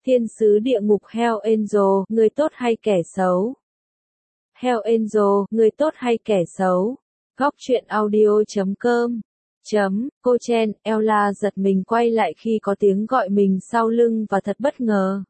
Thiên sứ địa ngục Hell Angel, người tốt hay kẻ xấu? Hell Angel, người tốt hay kẻ xấu? Góc truyện audio.com Cô Chen, Ella giật mình quay lại khi có tiếng gọi mình sau lưng và thật bất ngờ.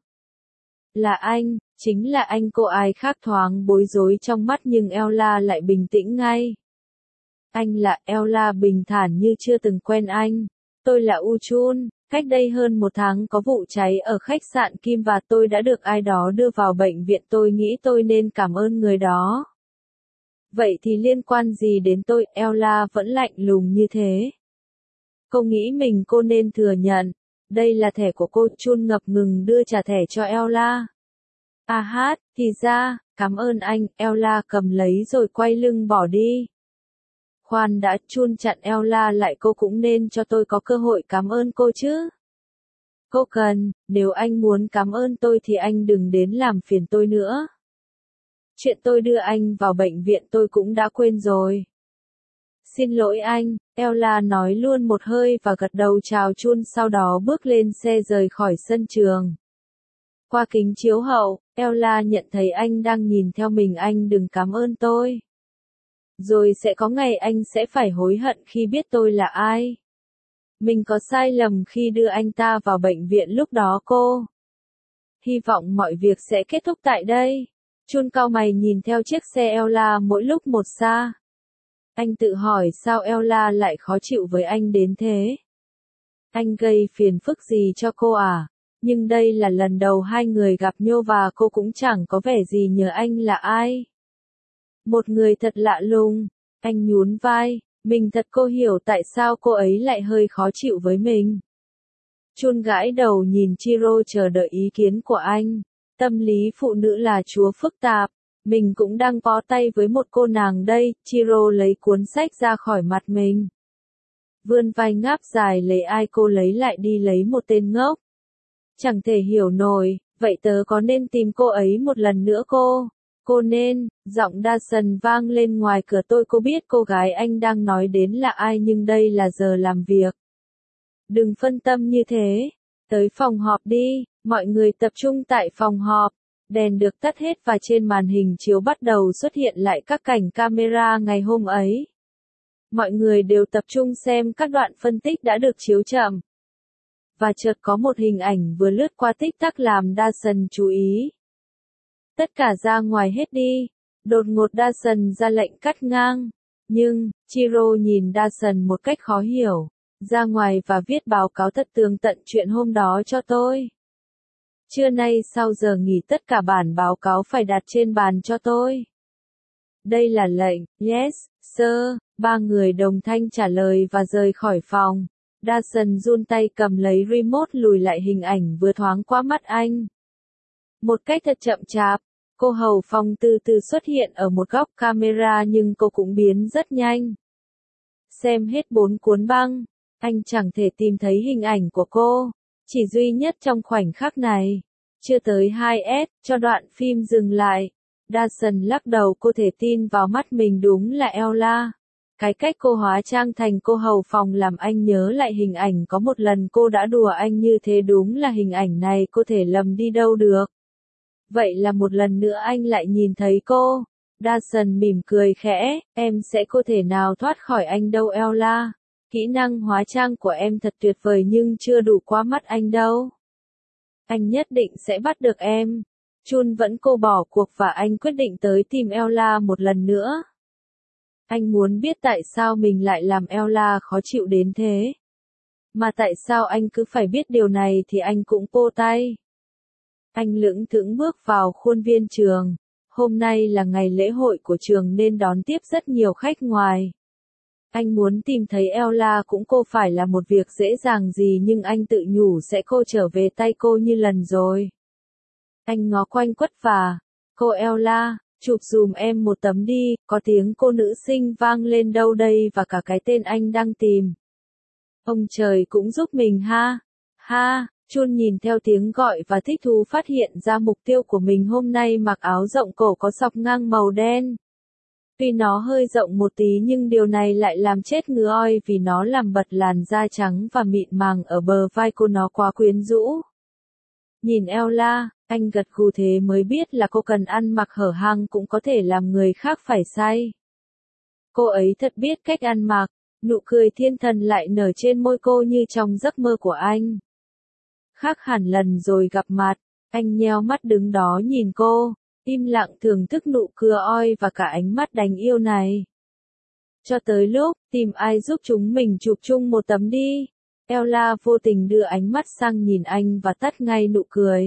Là anh, chính là anh. Cô ai khác thoáng bối rối trong mắt nhưng Ella lại bình tĩnh ngay. Anh là Ella, bình thản như chưa từng quen anh. Tôi là Uchun. Cách đây hơn một tháng có vụ cháy ở khách sạn Kim và tôi đã được ai đó đưa vào bệnh viện. Tôi nghĩ tôi nên cảm ơn người đó. Vậy thì liên quan gì đến tôi? Ella vẫn lạnh lùng như thế. Cô nghĩ cô nên thừa nhận. Đây là thẻ của cô. Chun ngập ngừng đưa trả thẻ cho Ella. À hát, thì ra, cảm ơn anh. Ella cầm lấy rồi quay lưng bỏ đi. Khoan đã, Chun chặn Ella lại. Cô cũng nên cho tôi có cơ hội cảm ơn cô chứ. Cô cần, nếu anh muốn cảm ơn tôi thì anh đừng đến làm phiền tôi nữa. Chuyện tôi đưa anh vào bệnh viện tôi cũng đã quên rồi. Xin lỗi anh, Ella nói luôn một hơi và gật đầu chào Chun, sau đó bước lên xe rời khỏi sân trường. Qua kính chiếu hậu, Ella nhận thấy anh đang nhìn theo mình. Anh đừng cảm ơn tôi. Rồi sẽ có ngày anh sẽ phải hối hận khi biết tôi là ai. Mình có sai lầm khi đưa anh ta vào bệnh viện lúc đó cô. Hy vọng mọi việc sẽ kết thúc tại đây. Chun cau mày nhìn theo chiếc xe Ella mỗi lúc một xa. Anh tự hỏi sao Ella lại khó chịu với anh đến thế. Anh gây phiền phức gì cho cô à? Nhưng đây là lần đầu hai người gặp nhau và cô cũng chẳng có vẻ gì nhớ anh là ai. Một người thật lạ lùng. Anh nhún vai. Mình thật cô hiểu tại sao cô ấy lại hơi khó chịu với mình. Chun gãi đầu nhìn Chiro chờ đợi ý kiến của anh. Tâm lý phụ nữ là chúa phức tạp. Mình cũng đang bó tay với một cô nàng đây. Chiro lấy cuốn sách ra khỏi mặt mình. Vươn vai ngáp dài lấy ai cô lấy lại đi lấy một tên ngốc. Chẳng thể hiểu nổi, vậy tớ có nên tìm cô ấy một lần nữa cô? Cô nên, giọng Dawson vang lên ngoài cửa. Cô biết cô gái anh đang nói đến là ai nhưng đây là giờ làm việc. Đừng phân tâm như thế. Tới phòng họp đi, mọi người tập trung tại phòng họp. Đèn được tắt hết và trên màn hình chiếu bắt đầu xuất hiện lại các cảnh camera ngày hôm ấy. Mọi người đều tập trung xem các đoạn phân tích đã được chiếu chậm. Và chợt có một hình ảnh vừa lướt qua tích tắc làm Dawson chú ý. Tất cả ra ngoài hết đi. Đột ngột Dawson ra lệnh cắt ngang. Nhưng, Chiro nhìn Dawson một cách khó hiểu. Ra ngoài và viết báo cáo thật tường tận chuyện hôm đó cho tôi. Trưa nay sau giờ nghỉ tất cả bản báo cáo phải đặt trên bàn cho tôi. Đây là lệnh. Yes, sir. Ba người đồng thanh trả lời và rời khỏi phòng. Dawson run tay cầm lấy remote lùi lại hình ảnh vừa thoáng qua mắt anh. Một cách thật chậm chạp, cô hầu phòng từ từ xuất hiện ở một góc camera nhưng cô cũng biến rất nhanh. Xem hết 4 cuốn băng, anh chẳng thể tìm thấy hình ảnh của cô, chỉ duy nhất trong khoảnh khắc này. Chưa tới 2S, cho đoạn phim dừng lại. Dawson lắc đầu. Cô thể tin vào mắt mình, đúng là Ella. Cái cách cô hóa trang thành cô hầu phòng làm anh nhớ lại hình ảnh có một lần cô đã đùa anh như thế. Đúng là hình ảnh này cô thể lầm đi đâu được. Vậy là một lần nữa anh lại nhìn thấy cô. Dawson mỉm cười khẽ, em sẽ không thể nào thoát khỏi anh đâu Ella. Kỹ năng hóa trang của em thật tuyệt vời nhưng chưa đủ qua mắt anh đâu. Anh nhất định sẽ bắt được em. Chun vẫn cô bỏ cuộc và anh quyết định tới tìm Ella một lần nữa. Anh muốn biết tại sao mình lại làm Ella khó chịu đến thế. Mà tại sao anh cứ phải biết điều này thì anh cũng vô tay. Anh lững thững bước vào khuôn viên trường. Hôm nay là ngày lễ hội của trường nên đón tiếp rất nhiều khách ngoài. Anh muốn tìm thấy Ella cũng không phải là một việc dễ dàng gì nhưng anh tự nhủ sẽ trở về tay cô như lần rồi. Anh ngó quanh quất và, cô Ella, chụp dùm em một tấm đi, có tiếng cô nữ sinh vang lên đâu đây và cả cái tên anh đang tìm. Ông trời cũng giúp mình ha. Ha, Chun nhìn theo tiếng gọi và thích thú phát hiện ra mục tiêu của mình hôm nay mặc áo rộng cổ có sọc ngang màu đen. Tuy nó hơi rộng một tí nhưng điều này lại làm chết ngứa oi vì nó làm bật làn da trắng và mịn màng ở bờ vai cô, nó quá quyến rũ. Nhìn Ella, anh gật gù thế mới biết là cô cần ăn mặc hở hang cũng có thể làm người khác phải say. Cô ấy thật biết cách ăn mặc, nụ cười thiên thần lại nở trên môi cô như trong giấc mơ của anh. Khác hẳn lần rồi gặp mặt, anh nheo mắt đứng đó nhìn cô, im lặng thưởng thức nụ cười oi và cả ánh mắt đáng yêu này. Cho tới lúc, tìm ai giúp chúng mình chụp chung một tấm đi. Ella vô tình đưa ánh mắt sang nhìn anh và tắt ngay nụ cười.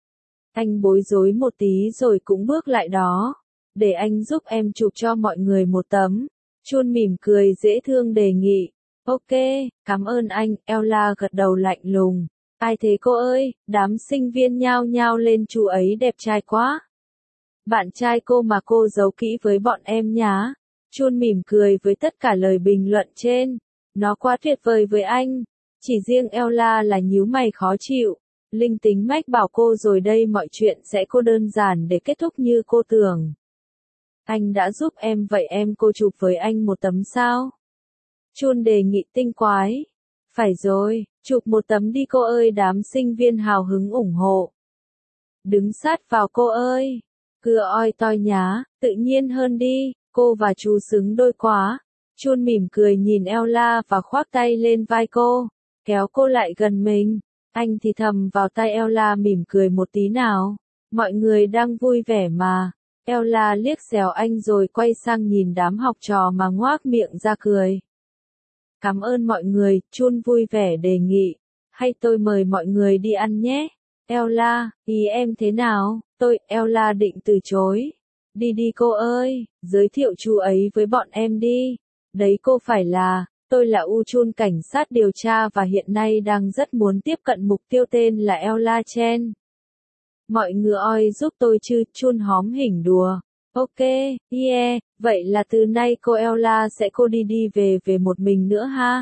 Anh bối rối một tí rồi cũng bước lại đó. Để anh giúp em chụp cho mọi người một tấm. Chun mỉm cười dễ thương đề nghị. Ok, cảm ơn anh, Ella gật đầu lạnh lùng. Ai thế cô ơi, đám sinh viên nhao nhao lên chú ấy đẹp trai quá. Bạn trai cô mà cô giấu kỹ với bọn em nhá. Chun mỉm cười với tất cả lời bình luận trên. Nó quá tuyệt vời với anh. Chỉ riêng Ella là nhíu mày khó chịu. Linh tính mách bảo cô rồi đây mọi chuyện sẽ cô đơn giản để kết thúc như cô tưởng. Anh đã giúp em vậy em cô chụp với anh một tấm sao? Chun đề nghị tinh quái. Phải rồi, chụp một tấm đi cô ơi đám sinh viên hào hứng ủng hộ. Đứng sát vào cô ơi. Cưa oi toi nhá, tự nhiên hơn đi, cô và chú xứng đôi quá. Chun mỉm cười nhìn Ella và khoác tay lên vai cô, kéo cô lại gần mình. Anh thì thầm vào tai Ella mỉm cười một tí nào. Mọi người đang vui vẻ mà. Ella liếc xéo anh rồi quay sang nhìn đám học trò mà ngoác miệng ra cười. Cảm ơn mọi người, Chun vui vẻ đề nghị. Hay tôi mời mọi người đi ăn nhé. Ella, ý em thế nào? Ella định từ chối. Đi đi cô ơi, giới thiệu chú ấy với bọn em đi. Đấy cô phải là, tôi là Chun cảnh sát điều tra và hiện nay đang rất muốn tiếp cận mục tiêu tên là Ella Chen. Mọi người oi giúp tôi chứ, Chun hóm hỉnh đùa. Ok, yeah, vậy là từ nay cô Ella sẽ cô đi về một mình nữa ha?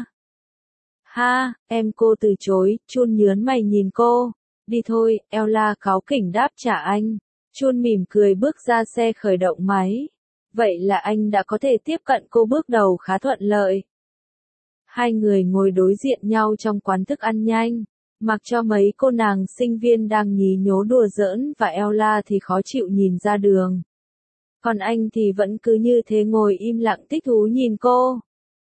Ha, em cô từ chối, Chun nhớn mày nhìn cô. Đi thôi, Ella cáu kỉnh đáp trả anh. Chun mỉm cười bước ra xe khởi động máy. Vậy là anh đã có thể tiếp cận cô bước đầu khá thuận lợi. Hai người ngồi đối diện nhau trong quán thức ăn nhanh. Mặc cho mấy cô nàng sinh viên đang nhí nhố đùa giỡn và Ella thì khó chịu nhìn ra đường. Còn anh thì vẫn cứ như thế ngồi im lặng thích thú nhìn cô.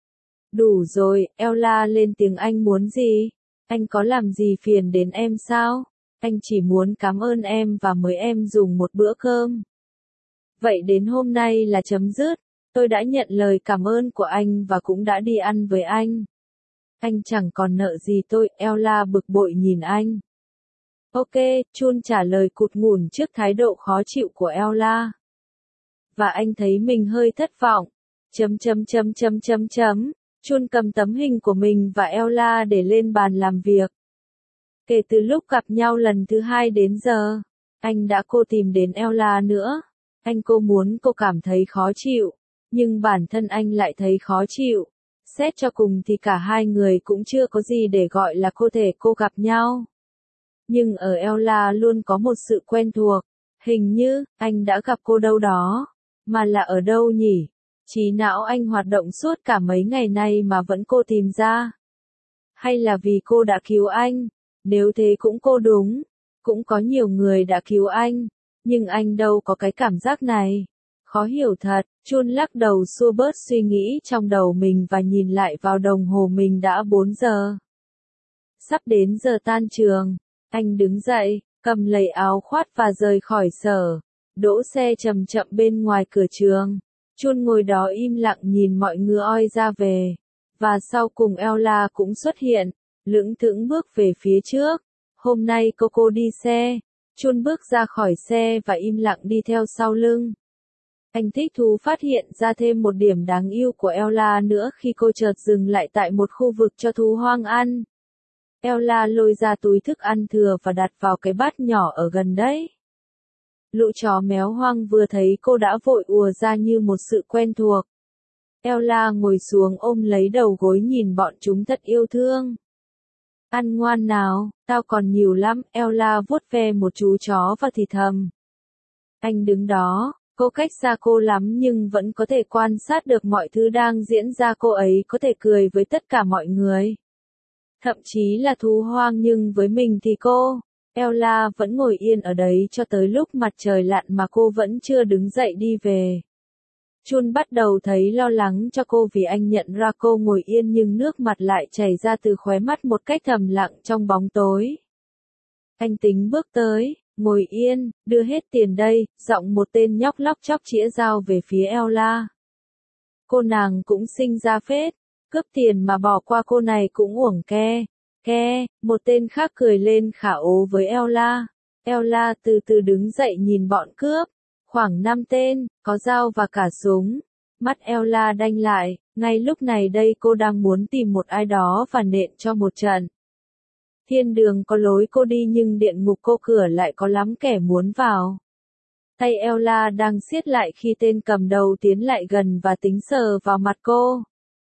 Đủ rồi, Ella lên tiếng anh muốn gì? Anh có làm gì phiền đến em sao? Anh chỉ muốn cảm ơn em và mời em dùng một bữa cơm. Vậy đến hôm nay là chấm dứt. Tôi đã nhận lời cảm ơn của anh và cũng đã đi ăn với anh. Anh chẳng còn nợ gì tôi, Ella bực bội nhìn anh. Ok, Chun trả lời cụt ngủn trước thái độ khó chịu của Ella. Và anh thấy mình hơi thất vọng. Chun cầm tấm hình của mình và Ella để lên bàn làm việc. Kể từ lúc gặp nhau lần thứ 2 đến giờ, anh đã cố tìm đến Ella nữa. Anh cô muốn cô cảm thấy khó chịu, nhưng bản thân anh lại thấy khó chịu. Xét cho cùng thì cả hai người cũng chưa có gì để gọi là cô thể cô gặp nhau. Nhưng ở Ella luôn có một sự quen thuộc. Hình như, anh đã gặp cô đâu đó. Mà là ở đâu nhỉ? Trí não anh hoạt động suốt cả mấy ngày nay mà vẫn cô tìm ra. Hay là vì cô đã cứu anh? Nếu thế cũng cô đúng. Cũng có nhiều người đã cứu anh. Nhưng anh đâu có cái cảm giác này. Khó hiểu thật, Chun lắc đầu xua bớt suy nghĩ trong đầu mình và nhìn lại vào đồng hồ mình đã 4 giờ. Sắp đến giờ tan trường. Anh đứng dậy, cầm lấy áo khoác và rời khỏi sở. Đỗ xe chậm chậm bên ngoài cửa trường. Chun ngồi đó im lặng nhìn mọi người oi ra về. Và sau cùng Ella cũng xuất hiện, lững thững bước về phía trước. Hôm nay cô đi xe. Chun bước ra khỏi xe và im lặng đi theo sau lưng. Anh thích thú phát hiện ra thêm một điểm đáng yêu của Ella nữa khi cô chợt dừng lại tại một khu vực cho thú hoang ăn. Ella lôi ra túi thức ăn thừa và đặt vào cái bát nhỏ ở gần đấy. Lũ chó méo hoang vừa thấy cô đã vội ùa ra như một sự quen thuộc. Ella ngồi xuống ôm lấy đầu gối nhìn bọn chúng thật yêu thương. Ăn ngoan nào, tao còn nhiều lắm, Ella vuốt ve một chú chó và thì thầm. Anh đứng đó, cô cách xa cô lắm nhưng vẫn có thể quan sát được mọi thứ đang diễn ra, cô ấy có thể cười với tất cả mọi người. Thậm chí là thú hoang nhưng với mình thì cô Ella vẫn ngồi yên ở đấy cho tới lúc mặt trời lặn mà cô vẫn chưa đứng dậy đi về. Chun bắt đầu thấy lo lắng cho cô vì anh nhận ra cô ngồi yên nhưng nước mặt lại chảy ra từ khóe mắt một cách thầm lặng trong bóng tối. Anh tính bước tới, ngồi yên, đưa hết tiền đây, giọng một tên nhóc lóc chóc chĩa dao về phía Ella. Cô nàng cũng sinh ra phết, cướp tiền mà bỏ qua cô này cũng uổng ke. Một tên khác cười lên khả ố với Ella. Ella từ từ đứng dậy nhìn bọn cướp. Khoảng 5 tên, có dao và cả súng. Mắt Ella đanh lại, ngay lúc này đây cô đang muốn tìm một ai đó và nện cho một trận. Thiên đường có lối cô đi nhưng địa ngục cô cửa lại có lắm kẻ muốn vào. Tay Ella đang siết lại khi tên cầm đầu tiến lại gần và tính sờ vào mặt cô.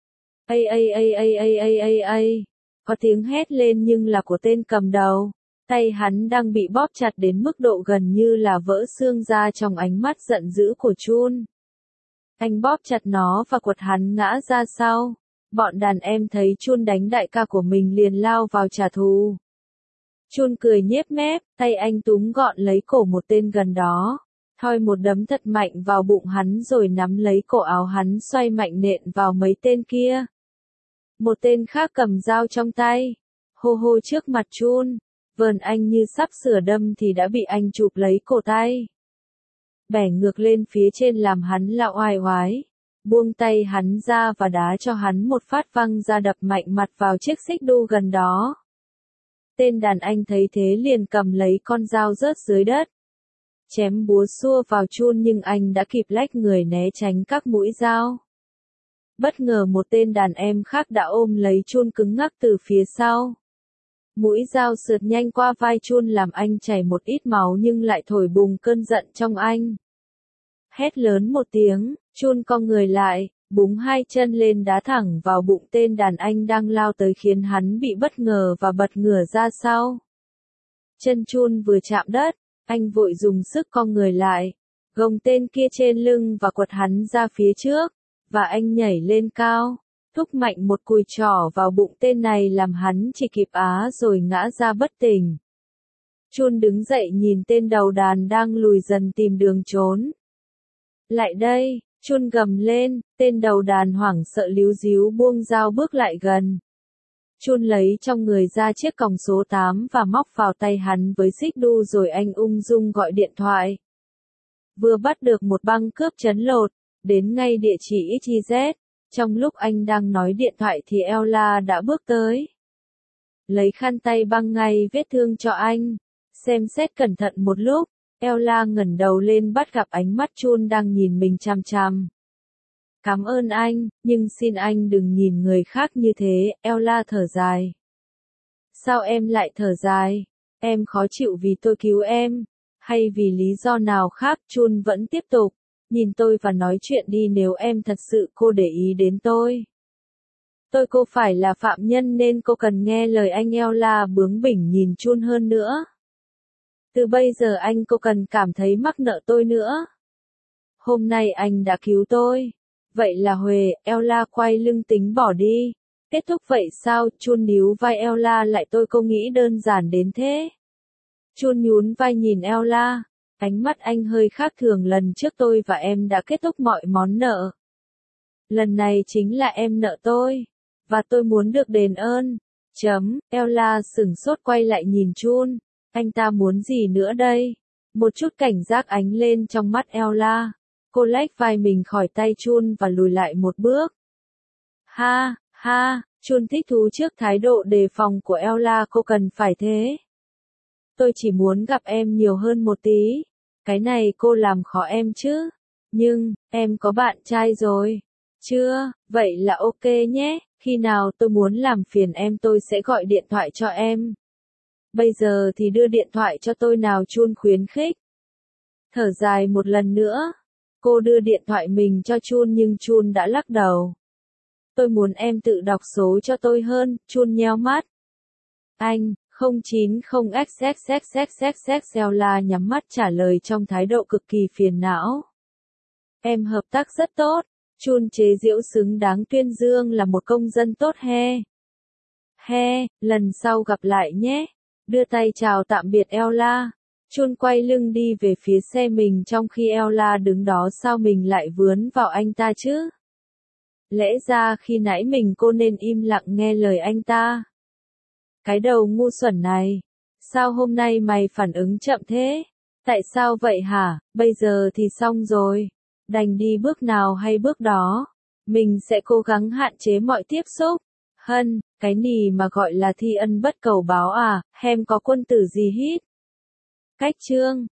Ây. Có tiếng hét lên nhưng là của tên cầm đầu. Tay hắn đang bị bóp chặt đến mức độ gần như là vỡ xương ra trong ánh mắt giận dữ của Chun. Anh bóp chặt nó và quật hắn ngã ra sau. Bọn đàn em thấy Chun đánh đại ca của mình liền lao vào trả thù. Chun cười nhếch mép, tay anh túm gọn lấy cổ một tên gần đó. Thoi một đấm thật mạnh vào bụng hắn rồi nắm lấy cổ áo hắn xoay mạnh nện vào mấy tên kia. Một tên khác cầm dao trong tay. Hô trước mặt Chun. Vờn anh như sắp sửa đâm thì đã bị anh chụp lấy cổ tay. Bẻ ngược lên phía trên làm hắn lạo oai oái. Buông tay hắn ra và đá cho hắn một phát văng ra đập mạnh mặt vào chiếc xích đu gần đó. Tên đàn anh thấy thế liền cầm lấy con dao rớt dưới đất. Chém búa xua vào Chun nhưng anh đã kịp lách người né tránh các mũi dao. Bất ngờ một tên đàn em khác đã ôm lấy Chun cứng ngắc từ phía sau. Mũi dao sượt nhanh qua vai Chun làm anh chảy một ít máu nhưng lại thổi bùng cơn giận trong anh. Hét lớn một tiếng, Chun cong người lại, búng hai chân lên đá thẳng vào bụng tên đàn anh đang lao tới khiến hắn bị bất ngờ và bật ngửa ra sau. Chân Chun vừa chạm đất, anh vội dùng sức cong người lại, gồng tên kia trên lưng và quật hắn ra phía trước, và anh nhảy lên cao. Thúc mạnh một cùi trỏ vào bụng tên này làm hắn chỉ kịp á rồi ngã ra bất tỉnh. Chun đứng dậy nhìn tên đầu đàn đang lùi dần tìm đường trốn. Lại đây, Chun gầm lên, tên đầu đàn hoảng sợ líu díu buông dao bước lại gần. Chun lấy trong người ra chiếc còng số 8 và móc vào tay hắn với xích đu rồi anh ung dung gọi điện thoại. Vừa bắt được một băng cướp trấn lột, đến ngay địa chỉ XYZ. Trong lúc anh đang nói điện thoại thì Ella đã bước tới. Lấy khăn tay băng ngay vết thương cho anh. Xem xét cẩn thận một lúc, Ella ngẩng đầu lên bắt gặp ánh mắt Chun đang nhìn mình chằm chằm. Cảm ơn anh, nhưng xin anh đừng nhìn người khác như thế, Ella thở dài. Sao em lại thở dài? Em khó chịu vì tôi cứu em, hay vì lý do nào khác? Chun vẫn tiếp tục. Nhìn tôi và nói chuyện đi nếu em thật sự cô để ý đến tôi. Cô phải là phạm nhân nên cô cần nghe lời anh. Ella bướng bỉnh nhìn Chun hơn nữa. Từ bây giờ cô cần cảm thấy mắc nợ tôi nữa. Hôm nay anh đã cứu tôi. Vậy là huề, Ella quay lưng tính bỏ đi. Kết thúc vậy sao? Chun níu vai Ella lại. Cô nghĩ đơn giản đến thế. Chun nhún vai nhìn Ella. Ánh mắt anh hơi khác thường. Lần trước tôi và em đã kết thúc mọi món nợ. Lần này chính là em nợ tôi. Và tôi muốn được đền ơn. Ella sửng sốt quay lại nhìn Chun. Anh ta muốn gì nữa đây? Một chút cảnh giác ánh lên trong mắt Ella. Cô lách vai mình khỏi tay Chun và lùi lại một bước. Ha, Chun thích thú trước thái độ đề phòng của Ella. Cô cần phải thế. Tôi chỉ muốn gặp em nhiều hơn một tí. Cái này cô làm khó em chứ. Nhưng, em có bạn trai rồi. Chưa, vậy là ok nhé. Khi nào tôi muốn làm phiền em tôi sẽ gọi điện thoại cho em. Bây giờ thì đưa điện thoại cho tôi nào. Chun khuyến khích. Thở dài một lần nữa. Cô đưa điện thoại mình cho Chun nhưng Chun đã lắc đầu. Tôi muốn em tự đọc số cho tôi hơn. Chun nheo mắt. Anh, 090XXXXXX. Ella nhắm mắt trả lời trong thái độ cực kỳ phiền não. Em hợp tác rất tốt. Chun chế giễu xứng đáng tuyên dương là một công dân tốt he. Lần sau gặp lại nhé. đưa tay chào tạm biệt Ella. Chun quay lưng đi về phía xe mình trong khi Ella đứng đó. Sao mình lại vướng vào anh ta chứ? Lẽ ra khi nãy cô nên im lặng nghe lời anh ta. Cái đầu ngu xuẩn này. Sao hôm nay mày phản ứng chậm thế? Tại sao vậy hả? Bây giờ thì xong rồi. Đành đi bước nào hay bước đó. Mình sẽ cố gắng hạn chế mọi tiếp xúc. Hân, cái nì mà gọi là thi ân bất cầu báo à, hem có quân tử gì hít. Cách chương